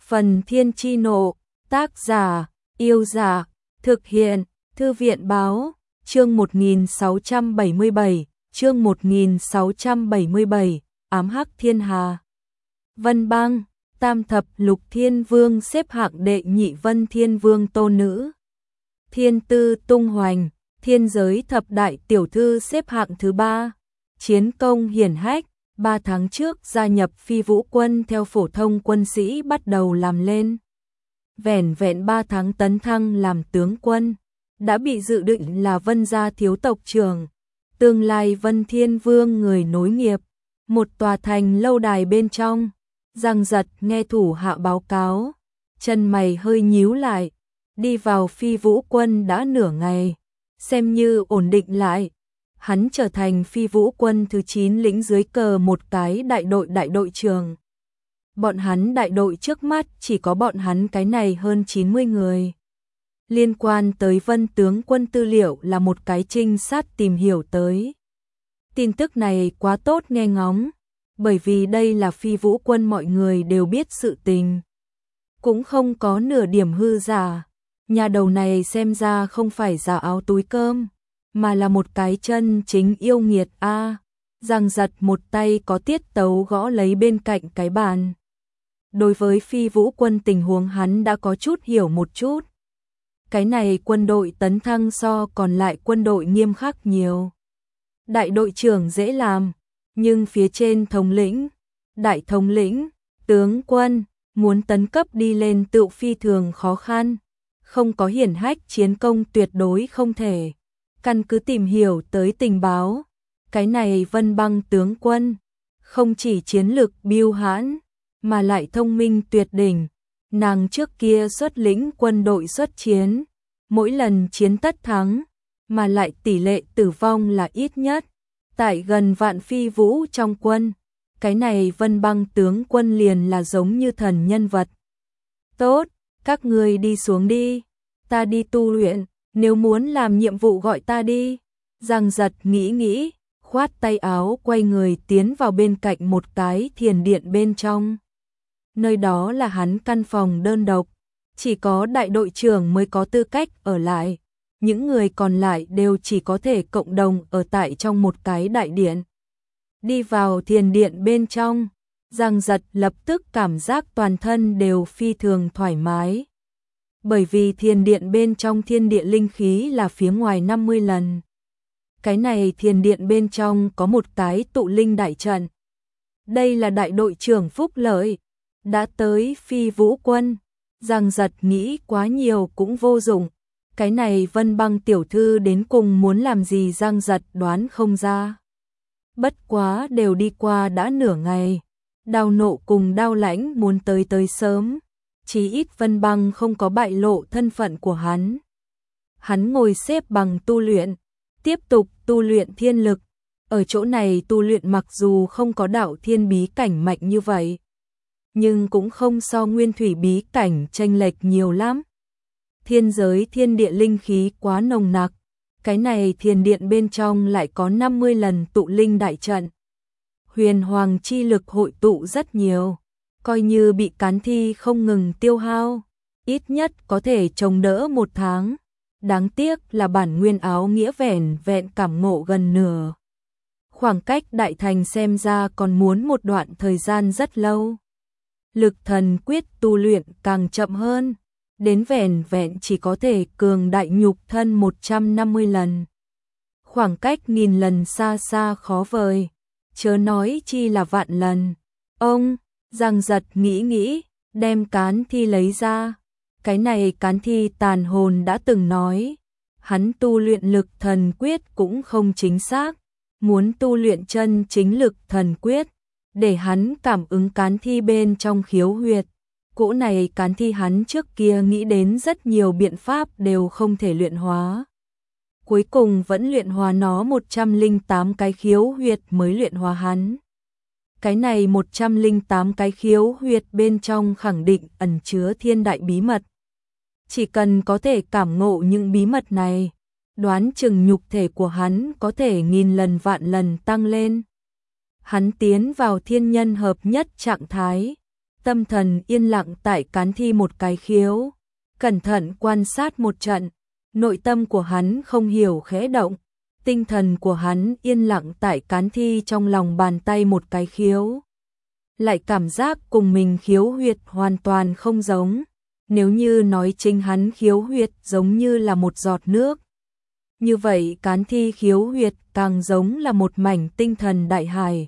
Phần Thiên Chi Nộ, tác giả, Yêu Dạ, thực hiện, Thư viện Báo, chương 1677, chương 1677, Ám Hắc Thiên Hà. Vân Bang, Tam Thập Lục Thiên Vương xếp hạng đệ nhị Vân Thiên Vương tôn nữ. Thiên Tư tung hoành, Thiên Giới Thập Đại Tiểu Thư xếp hạng thứ 3. Chiến công hiển hách, 3 tháng trước gia nhập Phi Vũ Quân theo phổ thông quân sĩ bắt đầu làm lên. Vẻn vẹn 3 tháng tấn thăng làm tướng quân, đã bị dự định là Vân gia thiếu tộc trưởng, tương lai Vân Thiên Vương người nối nghiệp. Một tòa thành lâu đài bên trong, Giang Giật nghe thủ hạ báo cáo, chân mày hơi nhíu lại, đi vào Phi Vũ Quân đã nửa ngày, xem như ổn định lại. Hắn trở thành Phi Vũ Quân thứ 9 lĩnh dưới cờ một cái đại đội trưởng. Bọn hắn đại đội trước mắt chỉ có bọn hắn cái này hơn 90 người. Liên quan tới Vân tướng quân tư liệu là một cái trinh sát tìm hiểu tới. Tin tức này quá tốt nghe ngóng, bởi vì đây là Phi Vũ Quân mọi người đều biết sự tình. Cũng không có nửa điểm hư giả, nhà đầu này xem ra không phải giả áo túi cơm, mà là một cái chân chính yêu nghiệt a. Giang Giật một tay có tiết tấu gõ lấy bên cạnh cái bàn. Đối với Phi Vũ Quân tình huống hắn đã có chút hiểu một chút. Cái này quân đội tấn thăng so còn lại quân đội nghiêm khắc nhiều. Đại đội trưởng dễ làm, nhưng phía trên thống lĩnh, đại thống lĩnh, tướng quân, muốn tấn cấp đi lên tựu phi thường khó khăn. Không có hiển hách chiến công tuyệt đối không thể. Căn cứ tìm hiểu tới tình báo, cái này Vân Bang tướng quân, không chỉ chiến lực biêu hãn, mà lại thông minh tuyệt đỉnh. Nàng trước kia xuất lĩnh quân đội xuất chiến, mỗi lần chiến tất thắng, mà lại tỷ lệ tử vong là ít nhất. Tại gần vạn Phi Vũ trong quân, cái này Vân Bang tướng quân liền là giống như thần nhân vật. Tốt, các người đi xuống đi, ta đi tu luyện. Nếu muốn làm nhiệm vụ gọi ta đi. Giang Giật nghĩ, khoát tay áo quay người tiến vào bên cạnh một cái thiền điện bên trong. Nơi đó là hắn căn phòng đơn độc, chỉ có đại đội trưởng mới có tư cách ở lại. Những người còn lại đều chỉ có thể cộng đồng ở tại trong một cái đại điện. Đi vào thiền điện bên trong, Giang Giật lập tức cảm giác toàn thân đều phi thường thoải mái. Bởi vì thiền điện bên trong thiên địa linh khí là phía ngoài 50 lần. Cái này thiền điện bên trong có một cái tụ linh đại trận. Đây là đại đội trưởng Phúc Lợi. Đã tới Phi Vũ Quân. Giang Giật nghĩ quá nhiều cũng vô dụng. Cái này Vân Bang tiểu thư đến cùng muốn làm gì Giang Giật đoán không ra. Bất quá đều đi qua đã nửa ngày. Đao Nộ cùng Đao Lãnh muốn tới sớm. Chí ít Vân Bang không có bại lộ thân phận của hắn. Hắn ngồi xếp bằng tu luyện, tiếp tục tu luyện thiên lực. Ở chỗ này tu luyện mặc dù không có đạo thiên bí cảnh mạnh như vậy, nhưng cũng không so nguyên thủy bí cảnh chênh lệch nhiều lắm. Thiên giới thiên địa linh khí quá nồng nặc, cái này thiền điện bên trong lại có 50 lần tụ linh đại trận. Huyền hoàng chi lực hội tụ rất nhiều. Coi như bị cán thi không ngừng tiêu hao, ít nhất có thể chống đỡ 1 tháng. Đáng tiếc là bản nguyên áo nghĩa vẻn vẹn cảm ngộ gần nửa. Khoảng cách đại thành xem ra còn muốn một đoạn thời gian rất lâu. Lực thần quyết tu luyện càng chậm hơn, đến vẻn vẹn chỉ có thể cường đại nhục thân 150 lần. Khoảng cách 1000 lần xa xa khó vời, chớ nói chi là vạn lần. Ông Giang Giật nghĩ, đem cán thi lấy ra. Cái này cán thi tàn hồn đã từng nói, hắn tu luyện lực thần quyết cũng không chính xác, muốn tu luyện chân chính lực thần quyết, để hắn cảm ứng cán thi bên trong khiếu huyệt. Cỗ này cán thi hắn trước kia nghĩ đến rất nhiều biện pháp đều không thể luyện hóa. Cuối cùng vẫn luyện hóa nó 108 cái khiếu huyệt mới luyện hóa hắn. Cái này 108 cái khiếu huyệt bên trong khẳng định ẩn chứa thiên đại bí mật. Chỉ cần có thể cảm ngộ những bí mật này, đoán chừng nhục thể của hắn có thể 1000 lần vạn lần tăng lên. Hắn tiến vào thiên nhân hợp nhất trạng thái, tâm thần yên lặng tại cán thi một cái khiếu, cẩn thận quan sát một trận, nội tâm của hắn không hiểu khẽ động, tinh thần của hắn yên lặng tại cán thi trong lòng bàn tay một cái khiếu. Lại cảm giác cùng mình khiếu huyệt hoàn toàn không giống, nếu như nói chính hắn khiếu huyệt giống như là một giọt nước. Như vậy cán thi khiếu huyệt càng giống là một mảnh tinh thần đại hải.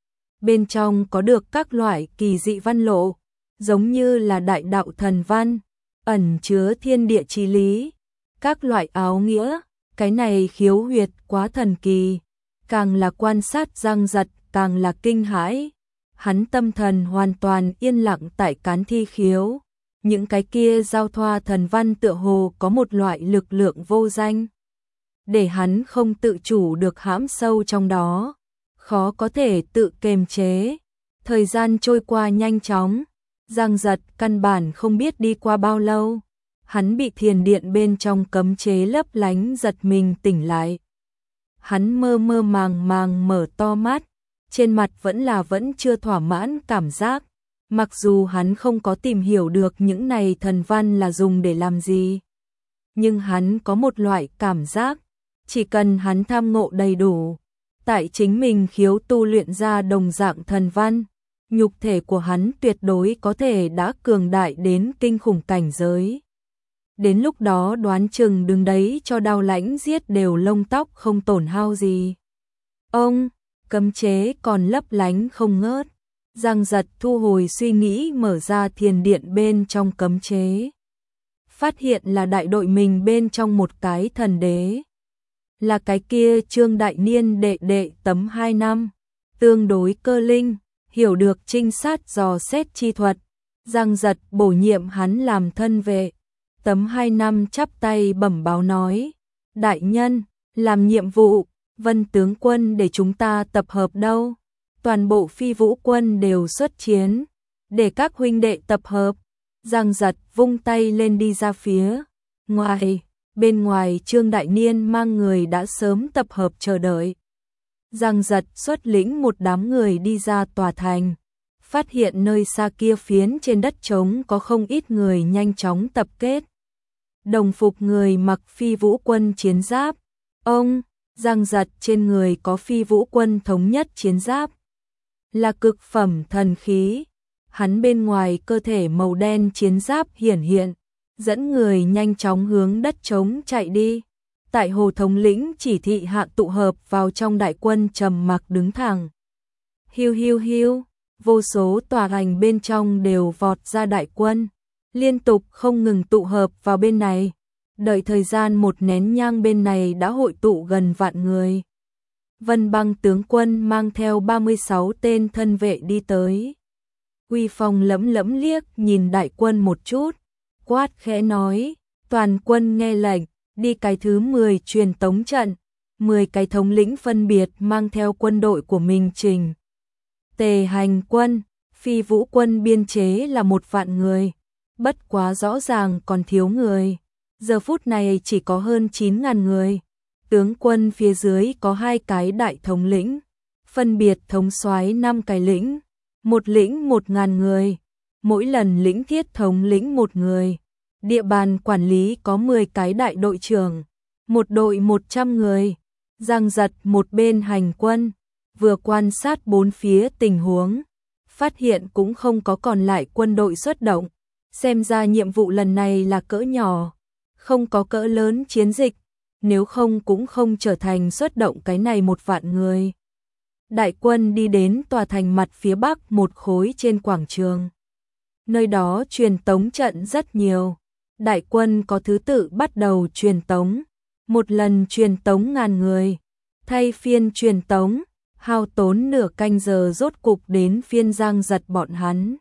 Bên trong có được các loại kỳ dị văn lộ, giống như là đại đạo thần văn, ẩn chứa thiên địa chí lý, các loại áo nghĩa, cái này khiếu huyệt quá thần kỳ, càng là quan sát giăng giật càng là kinh hãi. Hắn tâm thần hoàn toàn yên lặng tại cán thi khiếu, những cái kia giao thoa thần văn tựa hồ có một loại lực lượng vô danh, để hắn không tự chủ được hãm sâu trong đó, khó có thể tự kiềm chế. Thời gian trôi qua nhanh chóng, giang giật căn bản không biết đi qua bao lâu, hắn bị thiền điện bên trong cấm chế lấp lánh giật mình tỉnh lại. Hắn mơ mơ màng màng mở to mắt, trên mặt vẫn chưa thỏa mãn cảm giác, mặc dù hắn không có tìm hiểu được những này thần văn là dùng để làm gì. Nhưng hắn có một loại cảm giác, chỉ cần hắn tham ngộ đầy đủ, tại chính mình khiếu tu luyện ra đồng dạng thần văn, nhục thể của hắn tuyệt đối có thể đã cường đại đến kinh khủng cảnh giới. Đến lúc đó đoán chừng đứng đấy cho đao lãnh giết đều lông tóc không tổn hao gì. Ông, cấm chế còn lấp lánh không ngớt. Giang giật thu hồi suy nghĩ mở ra thiền điện bên trong cấm chế. Phát hiện là đại đội mình bên trong một cái thần đế. Là cái kia Trương Đại Niên đệ đệ tấm 2 năm. Tương đối cơ linh, hiểu được trinh sát dò xét chi thuật. Giang giật bổ nhiệm hắn làm thân vệ. Tấm 2 năm chắp tay bẩm báo nói. Đại nhân, làm nhiệm vụ, Vân tướng quân để chúng ta tập hợp đâu. Toàn bộ phi vũ quân đều xuất chiến, để các huynh đệ tập hợp. Giang giật vung tay lên đi ra phía ngoài, bên ngoài Trương Đại Niên mang người đã sớm tập hợp chờ đợi. Giang giật xuất lĩnh một đám người đi ra tòa thành, phát hiện nơi xa kia phiến trên đất trống có không ít người nhanh chóng tập kết. Đồng phục người mặc phi vũ quân chiến giáp, ông, Giang giật trên người có phi vũ quân thống nhất chiến giáp. Là cực phẩm thần khí, hắn bên ngoài cơ thể màu đen chiến giáp hiển hiện, dẫn người nhanh chóng hướng đất trống chạy đi. Tại Hồ thống lĩnh chỉ thị hạ tụ hợp vào trong đại quân trầm mặc đứng thẳng. Hiu hiu hiu, vô số tòa hành bên trong đều vọt ra đại quân, liên tục không ngừng tụ hợp vào bên này. Đợi thời gian một nén nhang bên này đã hội tụ gần vạn người. Vân Băng tướng quân mang theo 36 tên thân vệ đi tới. Uy phong lẫm lẫm liếc nhìn đại quân một chút, quát khẽ nói, toàn quân nghe lệnh, đi cái thứ 10 truyền tống trận, 10 cái thống lĩnh phân biệt mang theo quân đội của mình trình. Tề hành quân, phi vũ quân biên chế là 1 vạn người, bất quá rõ ràng còn thiếu người, giờ phút này chỉ có hơn 9.000 người. Tướng quân phía dưới có 2 cái đại thống lĩnh, phân biệt thống soái 5 cái lĩnh, một lĩnh 1.000 người, mỗi lần lĩnh thiết thống lĩnh 1 người. Địa bàn quản lý có 10 cái đại đội trưởng, một đội 100 người. Giang giật một bên hành quân, vừa quan sát bốn phía tình huống, phát hiện cũng không có còn lại quân đội xuất động, xem ra nhiệm vụ lần này là cỡ nhỏ, không có cỡ lớn chiến dịch. Nếu không cũng không trở thành xuất động cái này 1 vạn người. Đại quân đi đến tòa thành mặt phía bắc một khối trên quảng trường. Nơi đó truyền tống trận rất nhiều. Đại quân có thứ tự bắt đầu truyền tống. Một lần truyền tống ngàn người. Thay phiên truyền tống, hao tốn nửa canh giờ rốt cục đến phiên Giang giật bọn hắn.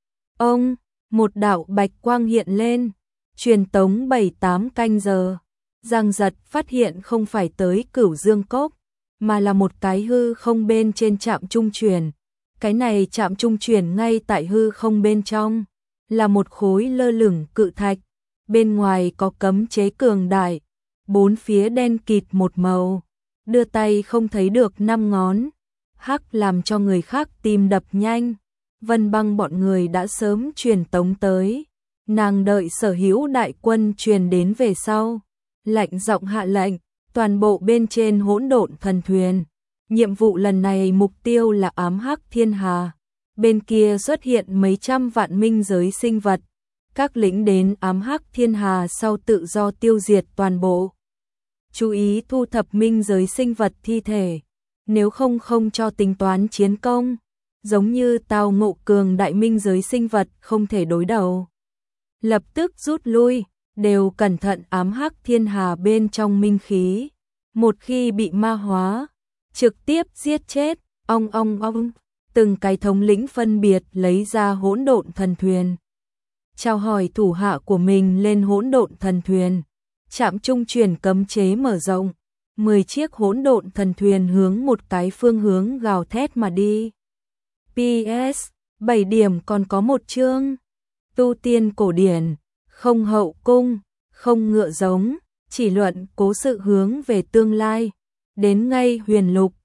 Ông, một đạo bạch quang hiện lên. Truyền tống 7-8 canh giờ. Giang giật phát hiện không phải tới Cửu Dương Cốc, mà là một cái hư không bên trên trạm trung truyền. Cái này trạm trung truyền ngay tại hư không bên trong, là một khối lơ lửng cự thạch, bên ngoài có cấm chế cường đại, bốn phía đen kịt một màu, đưa tay không thấy được 5 ngón, hắc làm cho người khác tim đập nhanh. Vân Băng bọn người đã sớm truyền tống tới. Nàng đợi Sở Hữu đại quân truyền đến về sau, lạnh giọng hạ lệnh, toàn bộ bên trên hỗn độn thần thuyền. Nhiệm vụ lần này mục tiêu là ám hắc thiên hà. Bên kia xuất hiện mấy trăm vạn minh giới sinh vật. Các lính đến ám hắc thiên hà sau tự do tiêu diệt toàn bộ. Chú ý thu thập minh giới sinh vật thi thể. Nếu không cho tính toán chiến công. Giống như tao ngộ cường đại minh giới sinh vật không thể đối đầu. Lập tức rút lui, đều cẩn thận ám hắc thiên hà bên trong minh khí. Một khi bị ma hóa, trực tiếp giết chết, ong. Từng cái thống lĩnh phân biệt lấy ra hỗn độn thần thuyền. Chào hỏi thủ hạ của mình lên hỗn độn thần thuyền. Trạm trung chuyển cấm chế mở rộng. 10 chiếc hỗn độn thần thuyền hướng một cái phương hướng gào thét mà đi. PS, 7 điểm còn có một chương. Tu tiên cổ điển, không hậu cung, không ngựa giống, chỉ luận cố sự hướng về tương lai. Đến ngay huyền lục,